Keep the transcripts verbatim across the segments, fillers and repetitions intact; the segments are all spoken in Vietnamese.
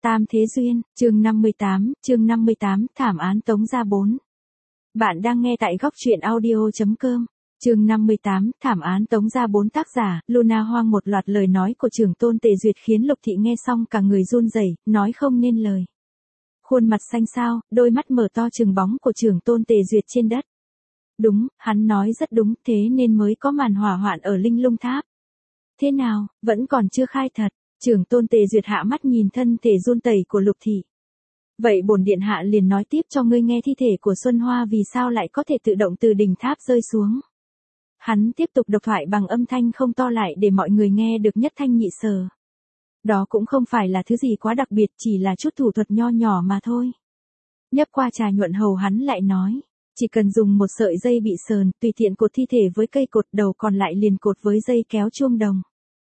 Tam Thế Duyên, chương năm mươi tám, chương năm mươi tám, thảm án Tống Gia bốn. Bạn đang nghe tại góc truyện audio chấm com. Chương năm mươi tám, thảm án Tống Gia bốn, tác giả, Luna Hoang. Một loạt lời nói của trưởng tôn Tề Duyệt khiến Lục Thị nghe xong cả người run rẩy, nói không nên lời. Khuôn mặt xanh xao, đôi mắt mở to trừng bóng của trưởng tôn Tề Duyệt trên đất. Đúng, hắn nói rất đúng, thế nên mới có màn hỏa hoạn ở Linh Lung Tháp. Thế nào, vẫn còn chưa khai thật. Trưởng tôn Tề Duyệt hạ mắt nhìn thân thể run tẩy của Lục Thị. Vậy bổn điện hạ liền nói tiếp cho ngươi nghe, thi thể của Xuân Hoa vì sao lại có thể tự động từ đỉnh tháp rơi xuống. Hắn tiếp tục độc thoại bằng âm thanh không to lại để mọi người nghe được nhất thanh nhị sở. Đó cũng không phải là thứ gì quá đặc biệt, chỉ là chút thủ thuật nho nhỏ mà thôi. Nhấp qua trà nhuận hầu, hắn lại nói, chỉ cần dùng một sợi dây bị sờn, tùy tiện cột thi thể với cây cột, đầu còn lại liền cột với dây kéo chuông đồng.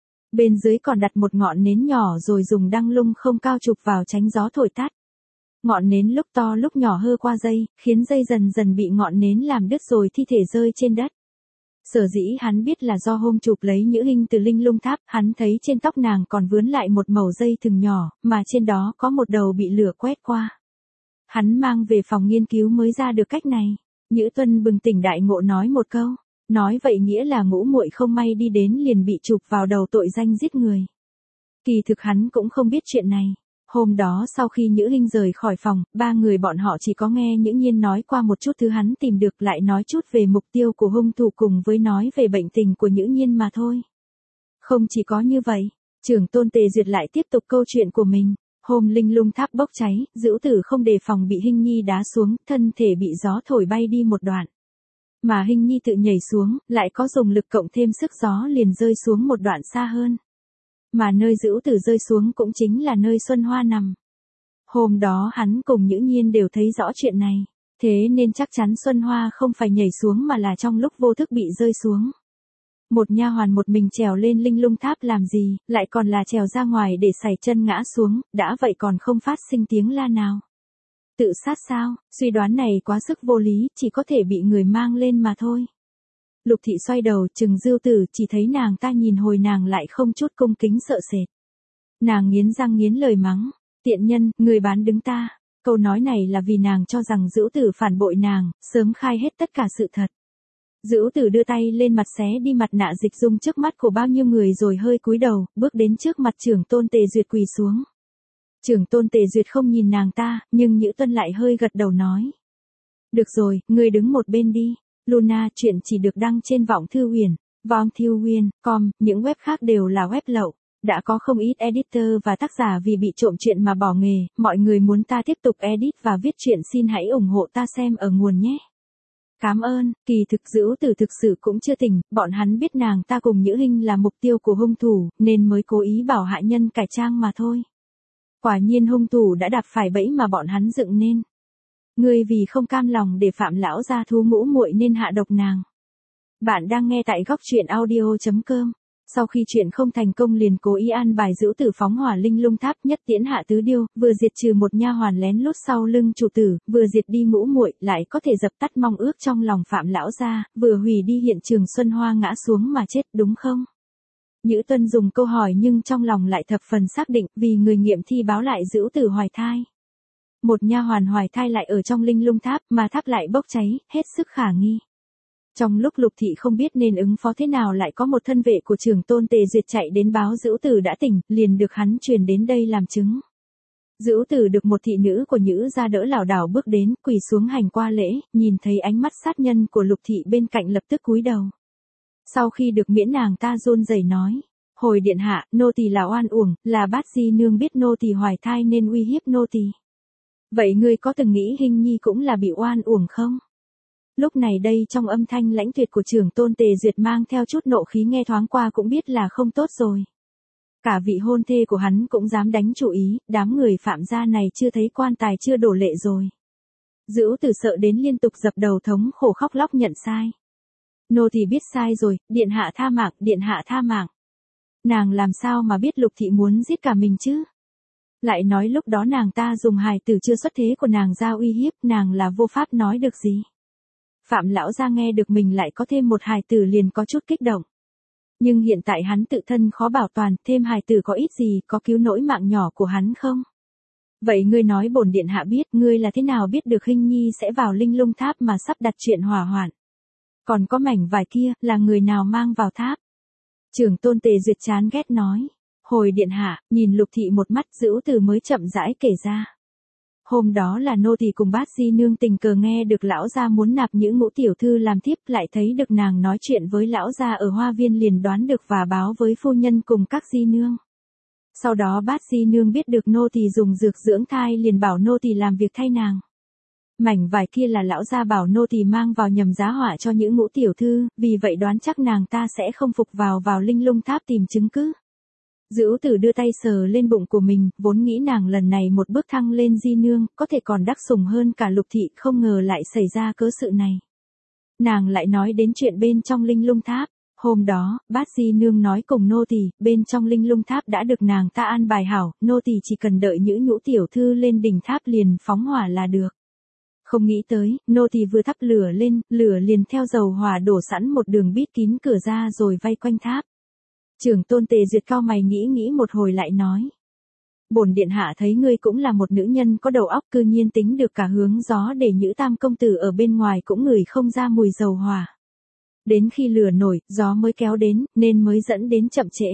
Bên dưới còn đặt một ngọn nến nhỏ rồi dùng đăng lung không cao chụp vào tránh gió thổi tắt. Ngọn nến lúc to lúc nhỏ hơ qua dây, khiến dây dần dần bị ngọn nến làm đứt rồi thi thể rơi trên đất. Sở dĩ hắn biết là do hôm chụp lấy Nhữ Hinh từ Linh Lung Tháp, hắn thấy trên tóc nàng còn vướn lại một mẩu dây thừng nhỏ, mà trên đó có một đầu bị lửa quét qua. Hắn mang về phòng nghiên cứu mới ra được cách này. Nhữ Tuân bừng tỉnh đại ngộ nói một câu. Nói vậy nghĩa là ngũ muội không may đi đến liền bị chụp vào đầu tội danh giết người. Kỳ thực hắn cũng không biết chuyện này. Hôm đó sau khi Nhữ Hinh rời khỏi phòng, ba người bọn họ chỉ có nghe Nhữ Nhiên nói qua một chút thứ hắn tìm được, lại nói chút về mục tiêu của hung thủ cùng với nói về bệnh tình của Nhữ Nhiên mà thôi. Không chỉ có như vậy, trưởng tôn Tề Duyệt lại tiếp tục câu chuyện của mình. Hôm Linh Lung Tháp bốc cháy, Dữu Tử không đề phòng bị Hinh Nhi đá xuống, thân thể bị gió thổi bay đi một đoạn. Mà Hinh Nhi tự nhảy xuống, lại có dùng lực cộng thêm sức gió liền rơi xuống một đoạn xa hơn. Mà nơi Dữu Tử rơi xuống cũng chính là nơi Xuân Hoa nằm. Hôm đó hắn cùng Nhữ Nhiên đều thấy rõ chuyện này, thế nên chắc chắn Xuân Hoa không phải nhảy xuống mà là trong lúc vô thức bị rơi xuống. Một nha hoàn một mình trèo lên Linh Lung Tháp làm gì, lại còn là trèo ra ngoài để sải chân ngã xuống, đã vậy còn không phát sinh tiếng la nào. Tự sát sao? Suy đoán này quá sức vô lý, chỉ có thể bị người mang lên mà thôi. Lục Thị xoay đầu chừng Dưu Tử, chỉ thấy nàng ta nhìn hồi nàng lại không chút cung kính sợ sệt. Nàng nghiến răng nghiến lời mắng, tiện nhân, người bán đứng ta. Câu nói này là vì nàng cho rằng Dữu Tử phản bội nàng, sớm khai hết tất cả sự thật. Dữu Tử đưa tay lên mặt xé đi mặt nạ dịch dung trước mắt của bao nhiêu người rồi hơi cúi đầu, bước đến trước mặt trưởng tôn Tề Duyệt quỳ xuống. Trưởng tôn Tề Duyệt không nhìn nàng ta, nhưng Nhữ Tuân lại hơi gật đầu nói. Được rồi, ngươi đứng một bên đi. Luna, chuyện chỉ được đăng trên Vọng Thư Huyền, vong thư huyền chấm com, những web khác đều là web lậu. Đã có không ít editor và tác giả vì bị trộm chuyện mà bỏ nghề, mọi người muốn ta tiếp tục edit và viết chuyện xin hãy ủng hộ ta xem ở nguồn nhé. Cảm ơn. Kỳ thực Dữu Tử thực sự cũng chưa tỉnh, bọn hắn biết nàng ta cùng Nhữ Hinh là mục tiêu của hung thủ, nên mới cố ý bảo hạ nhân cải trang mà thôi. Quả nhiên hung thủ đã đạp phải bẫy mà bọn hắn dựng nên. Ngươi vì không cam lòng để Phạm lão gia thú ngũ muội nên hạ độc nàng. Bạn đang nghe tại góc truyện audio chấm com. Sau khi chuyện không thành công liền cố ý an bài Dữu Tử phóng hỏa Linh Lung Tháp, nhất tiễn hạ tứ điêu, vừa diệt trừ một nha hoàn lén lút sau lưng chủ tử, vừa diệt đi ngũ muội, lại có thể dập tắt mong ước trong lòng Phạm lão gia, vừa hủy đi hiện trường Xuân Hoa ngã xuống mà chết, đúng không? Nhữ Tuân dùng câu hỏi nhưng trong lòng lại thập phần xác định, vì người nghiệm thi báo lại Dữu Tử hoài thai. Một nha hoàn hoài thai lại ở trong Linh Lung Tháp, mà tháp lại bốc cháy, hết sức khả nghi. Trong lúc Lục Thị không biết nên ứng phó thế nào, lại có một thân vệ của trưởng tôn Tề Duyệt chạy đến báo Dữu Tử đã tỉnh, liền được hắn truyền đến đây làm chứng. Dữu Tử được một thị nữ của Nhữ gia đỡ lảo đảo bước đến, quỳ xuống hành qua lễ, nhìn thấy ánh mắt sát nhân của Lục Thị bên cạnh lập tức cúi đầu. Sau khi được miễn, nàng ta run rẩy nói, hồi điện hạ, nô tỳ là oan uổng, là Bát Di nương biết nô tỳ hoài thai nên uy hiếp nô tỳ. Vậy ngươi có từng nghĩ Hinh Nhi cũng là bị oan uổng không? Lúc này đây trong âm thanh lãnh tuyệt của trưởng tôn Tề Duyệt mang theo chút nộ khí, nghe thoáng qua cũng biết là không tốt rồi. Cả vị hôn thê của hắn cũng dám đánh chủ ý, đám người Phạm gia này chưa thấy quan tài chưa đổ lệ rồi. Dữu Tử sợ đến liên tục dập đầu thống khổ khóc lóc nhận sai. Nô thì biết sai rồi, điện hạ tha mạng, điện hạ tha mạng. Nàng làm sao mà biết Lục Thị muốn giết cả mình chứ? Lại nói lúc đó nàng ta dùng hài tử chưa xuất thế của nàng ra uy hiếp, nàng là vô pháp nói được gì. Phạm lão gia nghe được mình lại có thêm một hài tử liền có chút kích động. Nhưng hiện tại hắn tự thân khó bảo toàn, thêm hài tử có ít gì, có cứu nỗi mạng nhỏ của hắn không? Vậy ngươi nói bổn điện hạ biết, ngươi là thế nào biết được Hinh Nhi sẽ vào Linh Lung Tháp mà sắp đặt chuyện hỏa hoạn? Còn có mảnh vải kia, là người nào mang vào tháp? Trưởng tôn Tề Duyệt chán ghét nói. Hồi điện hạ, nhìn Lục thị một mắt, Dữu Từ mới chậm rãi kể ra. Hôm đó là nô tỳ cùng Bát Di nương tình cờ nghe được lão gia muốn nạp Nhữ Ngũ tiểu thư làm thiếp, lại thấy được nàng nói chuyện với lão gia ở hoa viên, liền đoán được và báo với phu nhân cùng các di nương. Sau đó Bát Di nương biết được nô tỳ dùng dược dưỡng thai, liền bảo nô tỳ làm việc thay nàng. Mảnh vải kia là lão gia bảo nô tỳ mang vào nhằm giá họa cho Nhữ Ngũ tiểu thư, vì vậy đoán chắc nàng ta sẽ không phục vào vào Linh Lung Tháp tìm chứng cứ. Dữu Tử đưa tay sờ lên bụng của mình, vốn nghĩ nàng lần này một bước thăng lên di nương, có thể còn đắc sủng hơn cả Lục thị, không ngờ lại xảy ra cớ sự này. Nàng lại nói đến chuyện bên trong Linh Lung Tháp. Hôm đó, Bát Di nương nói cùng nô tỳ, bên trong Linh Lung Tháp đã được nàng ta an bài hảo, nô tỳ chỉ cần đợi Nhữ Nhũ tiểu thư lên đỉnh tháp liền phóng hỏa là được. Không nghĩ tới, nô tỳ vừa thắp lửa lên, lửa liền theo dầu hỏa đổ sẵn một đường bít kín cửa ra rồi vây quanh tháp. Trưởng tôn Tề Duyệt cao mày nghĩ nghĩ một hồi lại nói. Bổn điện hạ thấy ngươi cũng là một nữ nhân có đầu óc, cư nhiên tính được cả hướng gió để Nhữ tam công tử ở bên ngoài cũng ngửi không ra mùi dầu hỏa. Đến khi lửa nổi, gió mới kéo đến, nên mới dẫn đến chậm trễ.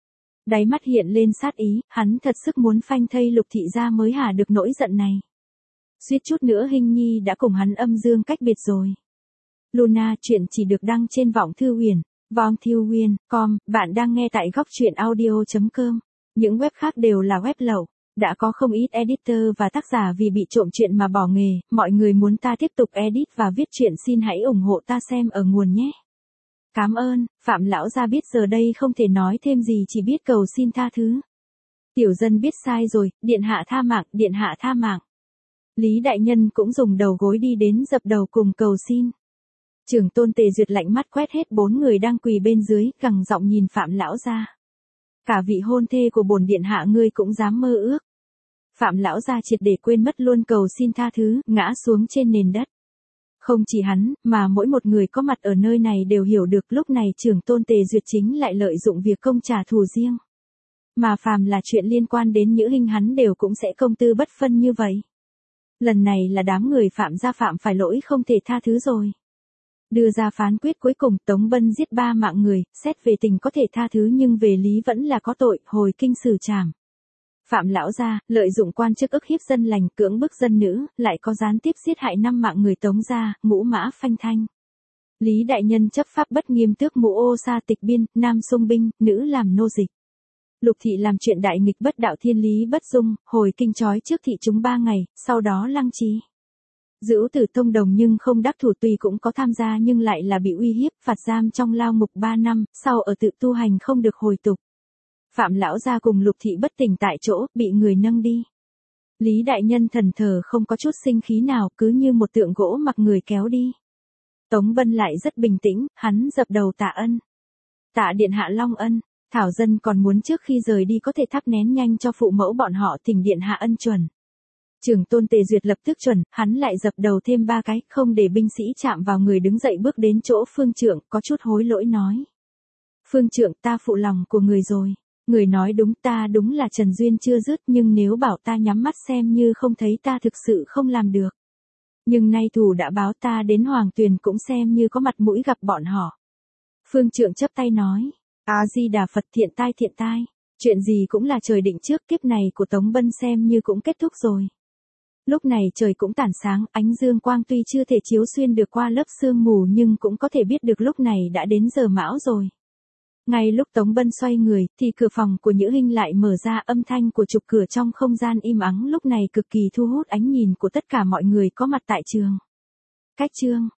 Đáy mắt hiện lên sát ý, hắn thật sức muốn phanh thây Lục thị ra mới hả được nỗi giận này. Suýt chút nữa Hinh Nhi đã cùng hắn âm dương cách biệt rồi. Luna, chuyện chỉ được đăng trên Vọng Thư Huyền, vong thư huyền chấm com, bạn đang nghe tại góc truyện audio chấm com. Những web khác đều là web lậu. Đã có không ít editor và tác giả vì bị trộm chuyện mà bỏ nghề, mọi người muốn ta tiếp tục edit và viết truyện xin hãy ủng hộ ta xem ở nguồn nhé. Cảm ơn. Phạm lão gia biết giờ đây không thể nói thêm gì, chỉ biết cầu xin tha thứ. Tiểu dân biết sai rồi, điện hạ tha mạng, điện hạ tha mạng. Lý đại nhân cũng dùng đầu gối đi đến dập đầu cùng cầu xin. Trưởng tôn Tề Duyệt lạnh mắt quét hết bốn người đang quỳ bên dưới, gằn giọng nhìn Phạm lão gia. Cả vị hôn thê của bổn điện hạ ngươi cũng dám mơ ước. Phạm lão gia triệt để quên mất luôn cầu xin tha thứ, ngã xuống trên nền đất. Không chỉ hắn, mà mỗi một người có mặt ở nơi này đều hiểu được lúc này trưởng tôn Tề Duyệt chính lại lợi dụng việc công trả thù riêng. Mà phàm là chuyện liên quan đến Nhữ Hinh hắn đều cũng sẽ công tư bất phân như vậy. Lần này là đám người Phạm gia phạm phải lỗi không thể tha thứ rồi. Đưa ra phán quyết cuối cùng, Tống Bân giết ba mạng người, xét về tình có thể tha thứ nhưng về lý vẫn là có tội, hồi kinh xử trảm. Phạm lão gia, lợi dụng quan chức ức hiếp dân lành, cưỡng bức dân nữ, lại có gián tiếp giết hại năm mạng người Tống gia, ngũ mã phanh thanh. Lý đại nhân chấp pháp bất nghiêm, tước mũ ô sa tịch biên, nam xung binh, nữ làm nô dịch. Lục thị làm chuyện đại nghịch bất đạo, thiên lý bất dung, hồi kinh trói trước thị chúng ba ngày, sau đó lăng trí. Dữu Tử thông đồng nhưng không đắc thủ, tuy cũng có tham gia nhưng lại là bị uy hiếp, phạt giam trong lao ngục ba năm, sau ở tự tu hành không được hồi tục. Phạm lão gia cùng Lục thị bất tỉnh tại chỗ, bị người nâng đi. Lý đại nhân thần thờ không có chút sinh khí nào, cứ như một tượng gỗ mặc người kéo đi. Tống Bân lại rất bình tĩnh, hắn dập đầu tạ ân. Tạ điện hạ long ân, thảo dân còn muốn trước khi rời đi có thể thắp nén nhanh cho phụ mẫu bọn họ, thỉnh điện hạ ân chuẩn. Trưởng tôn Tề Duyệt lập tức chuẩn, hắn lại dập đầu thêm ba cái, không để binh sĩ chạm vào người, đứng dậy bước đến chỗ Phương Trượng, có chút hối lỗi nói. Phương Trượng, ta phụ lòng của người rồi. Người nói đúng, ta đúng là Trần Duyên chưa dứt, nhưng nếu bảo ta nhắm mắt xem như không thấy, ta thực sự không làm được. Nhưng nay thù đã báo, ta đến Hoàng Tuyền cũng xem như có mặt mũi gặp bọn họ. Phương Trượng chắp tay nói. A Di Đà Phật, thiện tai thiện tai. Chuyện gì cũng là trời định trước, kiếp này của Tống Bân xem như cũng kết thúc rồi. Lúc này trời cũng tản sáng, ánh dương quang tuy chưa thể chiếu xuyên được qua lớp sương mù nhưng cũng có thể biết được lúc này đã đến giờ mão rồi. Ngay lúc Tống Bân xoay người, thì cửa phòng của Nhữ Hinh lại mở ra, âm thanh của trục cửa trong không gian im ắng lúc này cực kỳ thu hút ánh nhìn của tất cả mọi người có mặt tại trường. Cách chương